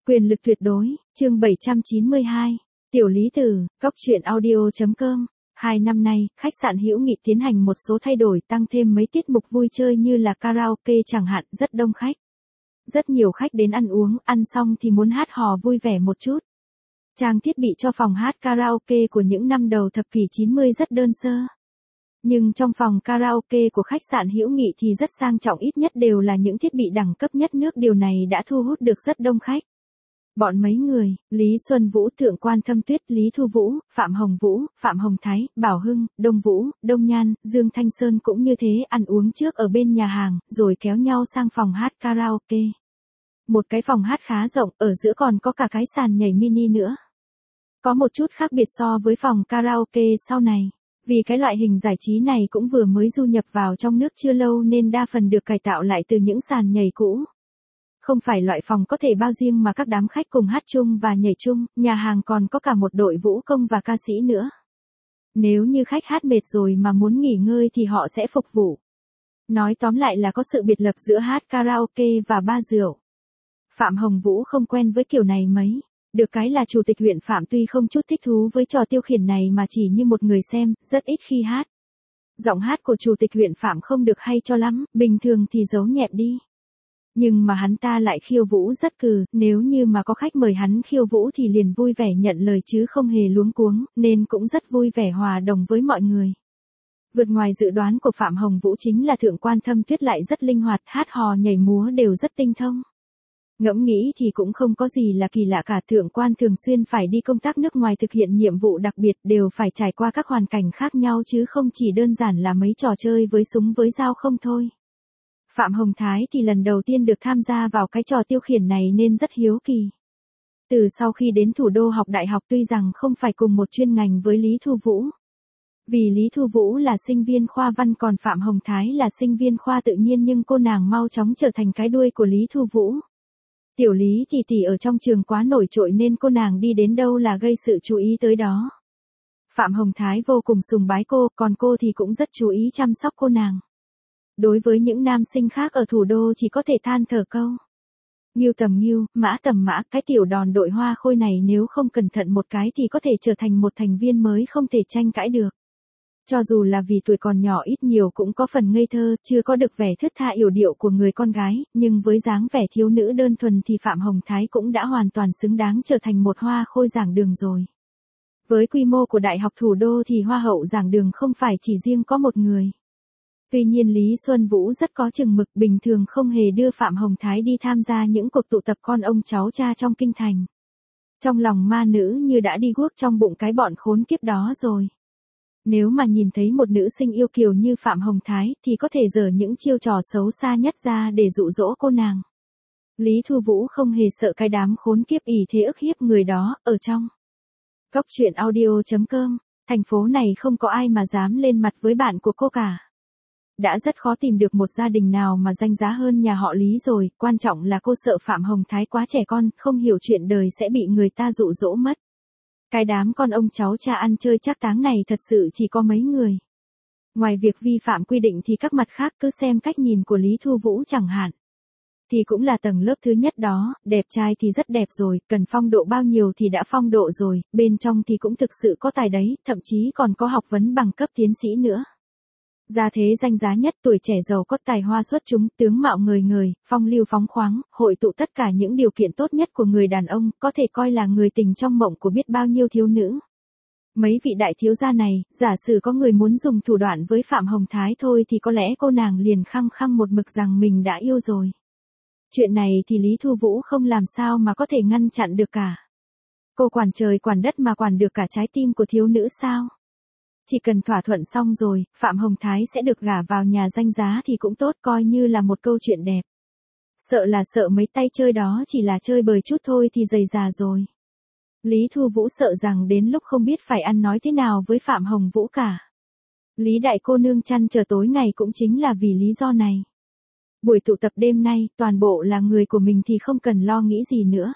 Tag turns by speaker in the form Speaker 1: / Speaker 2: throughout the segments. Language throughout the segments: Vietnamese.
Speaker 1: Quyền lực tuyệt đối, chương 792. Tiểu Lý Tử, Góc truyện audio.com. 2 năm nay, khách sạn Hữu Nghị tiến hành một số thay đổi, tăng thêm mấy tiết mục vui chơi như là karaoke chẳng hạn, rất đông khách. Rất nhiều khách đến ăn uống, ăn xong thì muốn hát hò vui vẻ một chút. Trang thiết bị cho phòng hát karaoke của những năm đầu thập kỷ 90 rất đơn sơ. Nhưng trong phòng karaoke của khách sạn Hữu Nghị thì rất sang trọng, ít nhất đều là những thiết bị đẳng cấp nhất nước, điều này đã thu hút được rất đông khách. Bọn mấy người, Lý Xuân Vũ, Thượng Quan Thâm Tuyết, Lý Thu Vũ, Phạm Hồng Vũ, Phạm Hồng Thái, Bảo Hưng, Đông Vũ, Đông Nhan, Dương Thanh Sơn cũng như thế, ăn uống trước ở bên nhà hàng, rồi kéo nhau sang phòng hát karaoke. Một cái phòng hát khá rộng, ở giữa còn có cả cái sàn nhảy mini nữa. Có một chút khác biệt so với phòng karaoke sau này. Vì cái loại hình giải trí này cũng vừa mới du nhập vào trong nước chưa lâu nên đa phần được cải tạo lại từ những sàn nhảy cũ. Không phải loại phòng có thể bao riêng mà các đám khách cùng hát chung và nhảy chung, nhà hàng còn có cả một đội vũ công và ca sĩ nữa. Nếu như khách hát mệt rồi mà muốn nghỉ ngơi thì họ sẽ phục vụ. Nói tóm lại là có sự biệt lập giữa hát karaoke và bar rượu. Phạm Hồng Vũ không quen với kiểu này mấy. Được cái là chủ tịch huyện Phạm tuy không chút thích thú với trò tiêu khiển này mà chỉ như một người xem, rất ít khi hát. Giọng hát của chủ tịch huyện Phạm không được hay cho lắm, bình thường thì giấu nhẹm đi. Nhưng mà hắn ta lại khiêu vũ rất cừ, nếu như mà có khách mời hắn khiêu vũ thì liền vui vẻ nhận lời chứ không hề luống cuống, nên cũng rất vui vẻ hòa đồng với mọi người. Vượt ngoài dự đoán của Phạm Hồng Vũ chính là Thượng Quan Thâm Tuyết lại rất linh hoạt, hát hò nhảy múa đều rất tinh thông. Ngẫm nghĩ thì cũng không có gì là kỳ lạ cả, Thượng Quan thường xuyên phải đi công tác nước ngoài thực hiện nhiệm vụ đặc biệt, đều phải trải qua các hoàn cảnh khác nhau chứ không chỉ đơn giản là mấy trò chơi với súng với dao không thôi. Phạm Hồng Thái thì lần đầu tiên được tham gia vào cái trò tiêu khiển này nên rất hiếu kỳ. Từ sau khi đến thủ đô học đại học tuy rằng không phải cùng một chuyên ngành với Lý Thu Vũ. Vì Lý Thu Vũ là sinh viên khoa văn còn Phạm Hồng Thái là sinh viên khoa tự nhiên, nhưng cô nàng mau chóng trở thành cái đuôi của Lý Thu Vũ. Tiểu Lý tỷ ở trong trường quá nổi trội nên cô nàng đi đến đâu là gây sự chú ý tới đó. Phạm Hồng Thái vô cùng sùng bái cô, còn cô thì cũng rất chú ý chăm sóc cô nàng. Đối với những nam sinh khác ở thủ đô chỉ có thể than thở câu: Ngưu tầm ngưu, mã tầm mã, cái tiểu đòn đội hoa khôi này nếu không cẩn thận một cái thì có thể trở thành một thành viên mới không thể tranh cãi được. Cho dù là vì tuổi còn nhỏ ít nhiều cũng có phần ngây thơ, chưa có được vẻ thướt tha yểu điệu của người con gái, nhưng với dáng vẻ thiếu nữ đơn thuần thì Phạm Hồng Thái cũng đã hoàn toàn xứng đáng trở thành một hoa khôi giảng đường rồi. Với quy mô của Đại học Thủ đô thì hoa hậu giảng đường không phải chỉ riêng có một người. Tuy nhiên Lý Xuân Vũ rất có chừng mực, bình thường không hề đưa Phạm Hồng Thái đi tham gia những cuộc tụ tập con ông cháu cha trong kinh thành. Trong lòng ma nữ như đã đi guốc trong bụng cái bọn khốn kiếp đó rồi. Nếu mà nhìn thấy một nữ sinh yêu kiều như Phạm Hồng Thái thì có thể giở những chiêu trò xấu xa nhất ra để dụ dỗ cô nàng. Lý Thu Vũ không hề sợ cái đám khốn kiếp ỷ thế ức hiếp người đó, ở trong Góc truyện audio.com, thành phố này không có ai mà dám lên mặt với bạn của cô cả. Đã rất khó tìm được một gia đình nào mà danh giá hơn nhà họ Lý rồi, quan trọng là cô sợ Phạm Hồng Thái quá trẻ con, không hiểu chuyện đời sẽ bị người ta dụ dỗ mất. Cái đám con ông cháu cha ăn chơi trác táng này thật sự chỉ có mấy người. Ngoài việc vi phạm quy định thì các mặt khác cứ xem cách nhìn của Lý Thu Vũ chẳng hạn. Thì cũng là tầng lớp thứ nhất đó, đẹp trai thì rất đẹp rồi, cần phong độ bao nhiêu thì đã phong độ rồi, bên trong thì cũng thực sự có tài đấy, thậm chí còn có học vấn bằng cấp tiến sĩ nữa. Gia thế danh giá nhất, tuổi trẻ giàu có tài hoa xuất chúng, tướng mạo ngời ngời, phong lưu phóng khoáng, hội tụ tất cả những điều kiện tốt nhất của người đàn ông, có thể coi là người tình trong mộng của biết bao nhiêu thiếu nữ. Mấy vị đại thiếu gia này, giả sử có người muốn dùng thủ đoạn với Phạm Hồng Thái thôi thì có lẽ cô nàng liền khăng khăng một mực rằng mình đã yêu rồi. Chuyện này thì Lý Thu Vũ không làm sao mà có thể ngăn chặn được cả. Cô quản trời quản đất mà quản được cả trái tim của thiếu nữ sao? Chỉ cần thỏa thuận xong rồi, Phạm Hồng Thái sẽ được gả vào nhà danh giá thì cũng tốt, coi như là một câu chuyện đẹp. Sợ là sợ mấy tay chơi đó chỉ là chơi bời chút thôi thì dày già rồi. Lý Thu Vũ sợ rằng đến lúc không biết phải ăn nói thế nào với Phạm Hồng Vũ cả. Lý đại cô nương chăn chờ tối ngày cũng chính là vì lý do này. Buổi tụ tập đêm nay, toàn bộ là người của mình thì không cần lo nghĩ gì nữa.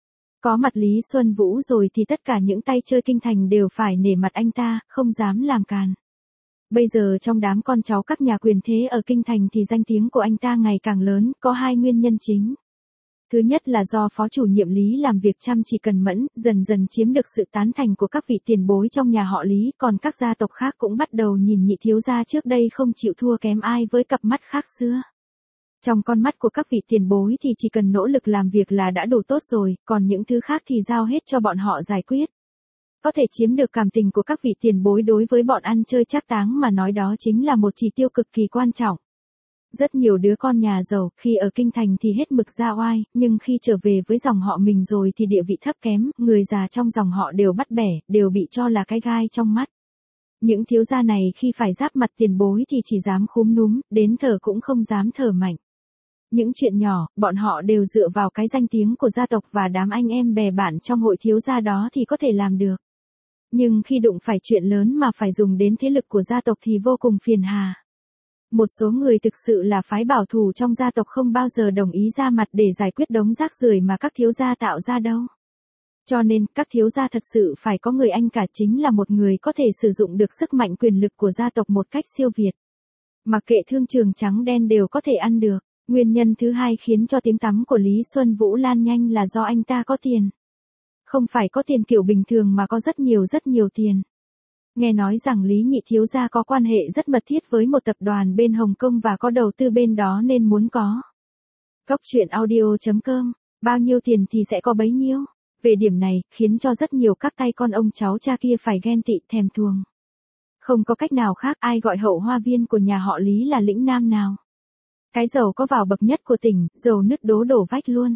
Speaker 1: Có mặt Lý Xuân Vũ rồi thì tất cả những tay chơi kinh thành đều phải nể mặt anh ta, không dám làm càn. Bây giờ trong đám con cháu các nhà quyền thế ở kinh thành thì danh tiếng của anh ta ngày càng lớn, có hai nguyên nhân chính. Thứ nhất là do phó chủ nhiệm Lý làm việc chăm chỉ cần mẫn, dần dần chiếm được sự tán thành của các vị tiền bối trong nhà họ Lý, còn các gia tộc khác cũng bắt đầu nhìn nhị thiếu gia trước đây không chịu thua kém ai với cặp mắt khác xưa. Trong con mắt của các vị tiền bối thì chỉ cần nỗ lực làm việc là đã đủ tốt rồi, còn những thứ khác thì giao hết cho bọn họ giải quyết. Có thể chiếm được cảm tình của các vị tiền bối đối với bọn ăn chơi trác táng mà nói đó chính là một chỉ tiêu cực kỳ quan trọng. Rất nhiều đứa con nhà giàu, khi ở kinh thành thì hết mực ra oai, nhưng khi trở về với dòng họ mình rồi thì địa vị thấp kém, người già trong dòng họ đều bắt bẻ, đều bị cho là cái gai trong mắt. Những thiếu gia này khi phải giáp mặt tiền bối thì chỉ dám khúm núm, đến thở cũng không dám thở mạnh. Những chuyện nhỏ, bọn họ đều dựa vào cái danh tiếng của gia tộc và đám anh em bè bạn trong hội thiếu gia đó thì có thể làm được. Nhưng khi đụng phải chuyện lớn mà phải dùng đến thế lực của gia tộc thì vô cùng phiền hà. Một số người thực sự là phái bảo thủ trong gia tộc không bao giờ đồng ý ra mặt để giải quyết đống rác rưởi mà các thiếu gia tạo ra đâu. Cho nên, các thiếu gia thật sự phải có người anh cả chính là một người có thể sử dụng được sức mạnh quyền lực của gia tộc một cách siêu việt. Mặc kệ thương trường trắng đen đều có thể ăn được. Nguyên nhân thứ hai khiến cho tiếng tăm của Lý Xuân Vũ lan nhanh là do anh ta có tiền. Không phải có tiền kiểu bình thường mà có rất nhiều tiền. Nghe nói rằng Lý nhị thiếu gia có quan hệ rất mật thiết với một tập đoàn bên Hồng Kông và có đầu tư bên đó nên muốn có. Góc truyện audio.com, bao nhiêu tiền thì sẽ có bấy nhiêu. Về điểm này, khiến cho rất nhiều các tay con ông cháu cha kia phải ghen tị thèm thuồng. Không có cách nào khác, ai gọi hậu hoa viên của nhà họ Lý là lĩnh nam nào. Cái giàu có vào bậc nhất của tỉnh, giàu nứt đổ vách luôn.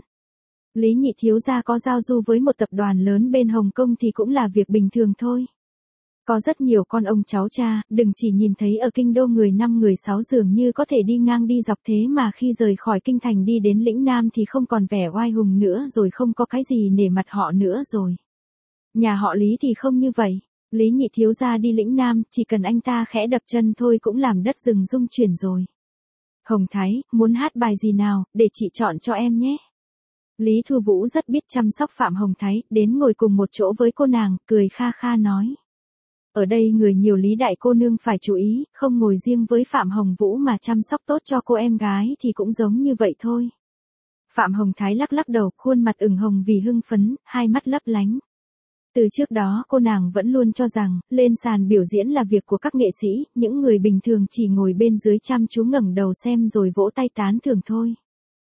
Speaker 1: Lý nhị thiếu gia có giao du với một tập đoàn lớn bên Hồng Kông thì cũng là việc bình thường thôi. Có rất nhiều con ông cháu cha, đừng chỉ nhìn thấy ở kinh đô người 5 người 6 dường như có thể đi ngang đi dọc thế mà khi rời khỏi kinh thành đi đến lĩnh Nam thì không còn vẻ oai hùng nữa rồi không có cái gì nể mặt họ nữa rồi. Nhà họ Lý thì không như vậy. Lý nhị thiếu gia đi lĩnh Nam, chỉ cần anh ta khẽ đập chân thôi cũng làm đất rừng rung chuyển rồi. Hồng Thái, muốn hát bài gì nào, để chị chọn cho em nhé. Lý Thu Vũ rất biết chăm sóc Phạm Hồng Thái, đến ngồi cùng một chỗ với cô nàng, cười kha kha nói. Ở đây người nhiều Lý đại cô nương phải chú ý, không ngồi riêng với Phạm Hồng Vũ mà chăm sóc tốt cho cô em gái thì cũng giống như vậy thôi. Phạm Hồng Thái lắc lắc đầu, khuôn mặt ửng hồng vì hưng phấn, hai mắt lấp lánh. Từ trước đó cô nàng vẫn luôn cho rằng, lên sàn biểu diễn là việc của các nghệ sĩ, những người bình thường chỉ ngồi bên dưới chăm chú ngẩng đầu xem rồi vỗ tay tán thưởng thôi.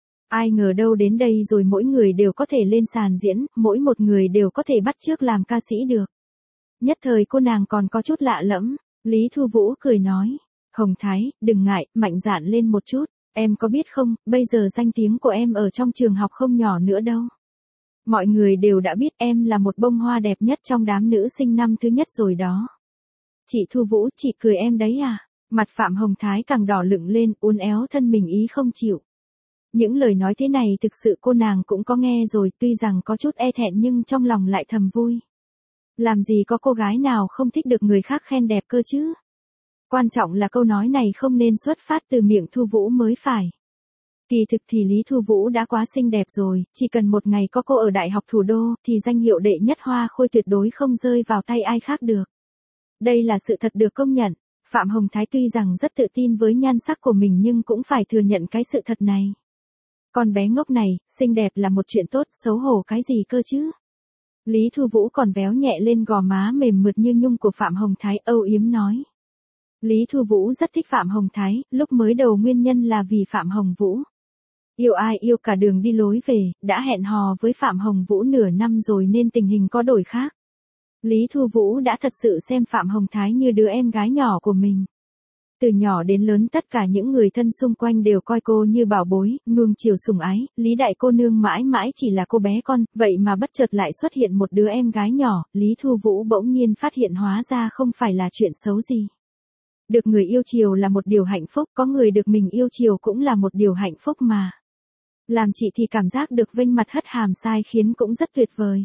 Speaker 1: Ai ngờ đâu đến đây rồi mỗi người đều có thể lên sàn diễn, mỗi một người đều có thể bắt chước làm ca sĩ được. Nhất thời cô nàng còn có chút lạ lẫm, Lý Thu Vũ cười nói, Hồng Thái, đừng ngại, mạnh dạn lên một chút, em có biết không, bây giờ danh tiếng của em ở trong trường học không nhỏ nữa đâu. Mọi người đều đã biết em là một bông hoa đẹp nhất trong đám nữ sinh năm thứ nhất rồi đó. Chị Thu Vũ, chị cười em đấy à? Mặt Phạm Hồng Thái càng đỏ lựng lên, uốn éo thân mình ý không chịu. Những lời nói thế này thực sự cô nàng cũng có nghe rồi, tuy rằng có chút e thẹn nhưng trong lòng lại thầm vui. Làm gì có cô gái nào không thích được người khác khen đẹp cơ chứ? Quan trọng là câu nói này không nên xuất phát từ miệng Thu Vũ mới phải. Kỳ thực thì Lý Thu Vũ đã quá xinh đẹp rồi, chỉ cần một ngày có cô ở Đại học Thủ đô thì danh hiệu đệ nhất hoa khôi tuyệt đối không rơi vào tay ai khác được. Đây là sự thật được công nhận. Phạm Hồng Thái tuy rằng rất tự tin với nhan sắc của mình nhưng cũng phải thừa nhận cái sự thật này. Con bé ngốc này, xinh đẹp là một chuyện tốt, xấu hổ cái gì cơ chứ? Lý Thu Vũ còn véo nhẹ lên gò má mềm mượt như nhung của Phạm Hồng Thái, âu yếm nói. Lý Thu Vũ rất thích Phạm Hồng Thái, lúc mới đầu nguyên nhân là vì Phạm Hồng Vũ. Yêu ai yêu cả đường đi lối về, đã hẹn hò với Phạm Hồng Vũ nửa năm rồi nên tình hình có đổi khác. Lý Thu Vũ đã thật sự xem Phạm Hồng Thái như đứa em gái nhỏ của mình. Từ nhỏ đến lớn tất cả những người thân xung quanh đều coi cô như bảo bối, nuông chiều sủng ái, Lý đại cô nương mãi mãi chỉ là cô bé con, vậy mà bất chợt lại xuất hiện một đứa em gái nhỏ, Lý Thu Vũ bỗng nhiên phát hiện hóa ra không phải là chuyện xấu gì. Được người yêu chiều là một điều hạnh phúc, có người được mình yêu chiều cũng là một điều hạnh phúc mà. Làm chị thì cảm giác được vênh mặt hất hàm sai khiến cũng rất tuyệt vời.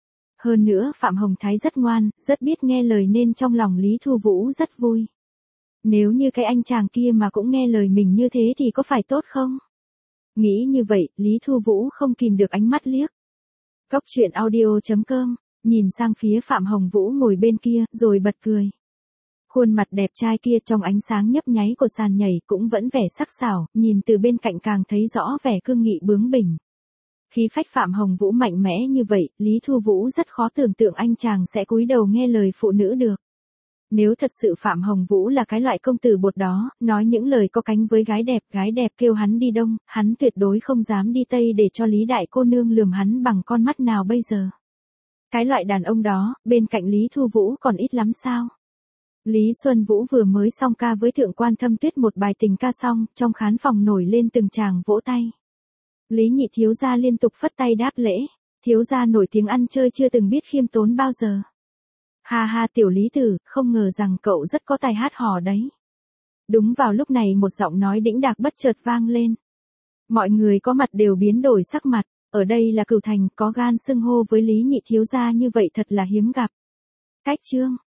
Speaker 1: Hơn nữa Phạm Hồng Thái rất ngoan, rất biết nghe lời nên trong lòng Lý Thu Vũ rất vui. Nếu như cái anh chàng kia mà cũng nghe lời mình như thế thì có phải tốt không? Nghĩ như vậy, Lý Thu Vũ không kìm được ánh mắt liếc. Góc truyện audio.com, nhìn sang phía Phạm Hồng Vũ ngồi bên kia, rồi bật cười. Khuôn mặt đẹp trai kia trong ánh sáng nhấp nháy của sàn nhảy cũng vẫn vẻ sắc sảo, nhìn từ bên cạnh càng thấy rõ vẻ cương nghị bướng bỉnh. Khí phách Phạm Hồng Vũ mạnh mẽ như vậy, Lý Thu Vũ rất khó tưởng tượng anh chàng sẽ cúi đầu nghe lời phụ nữ được. Nếu thật sự Phạm Hồng Vũ là cái loại công tử bột đó, nói những lời có cánh với gái đẹp kêu hắn đi đông, hắn tuyệt đối không dám đi tây để cho Lý đại cô nương lườm hắn bằng con mắt nào bây giờ. Cái loại đàn ông đó, bên cạnh Lý Thu Vũ còn ít lắm sao? Lý Xuân Vũ vừa mới xong ca với Thượng quan Thâm Tuyết một bài tình ca xong, trong khán phòng nổi lên từng tràng vỗ tay. Lý nhị thiếu gia liên tục phất tay đáp lễ, thiếu gia nổi tiếng ăn chơi chưa từng biết khiêm tốn bao giờ. Ha ha tiểu Lý tử, không ngờ rằng cậu rất có tài hát hò đấy. Đúng vào lúc này một giọng nói đĩnh đạc bất chợt vang lên. Mọi người có mặt đều biến đổi sắc mặt, ở đây là Cửu Thành, có gan xưng hô với Lý nhị thiếu gia như vậy thật là hiếm gặp. Cách chương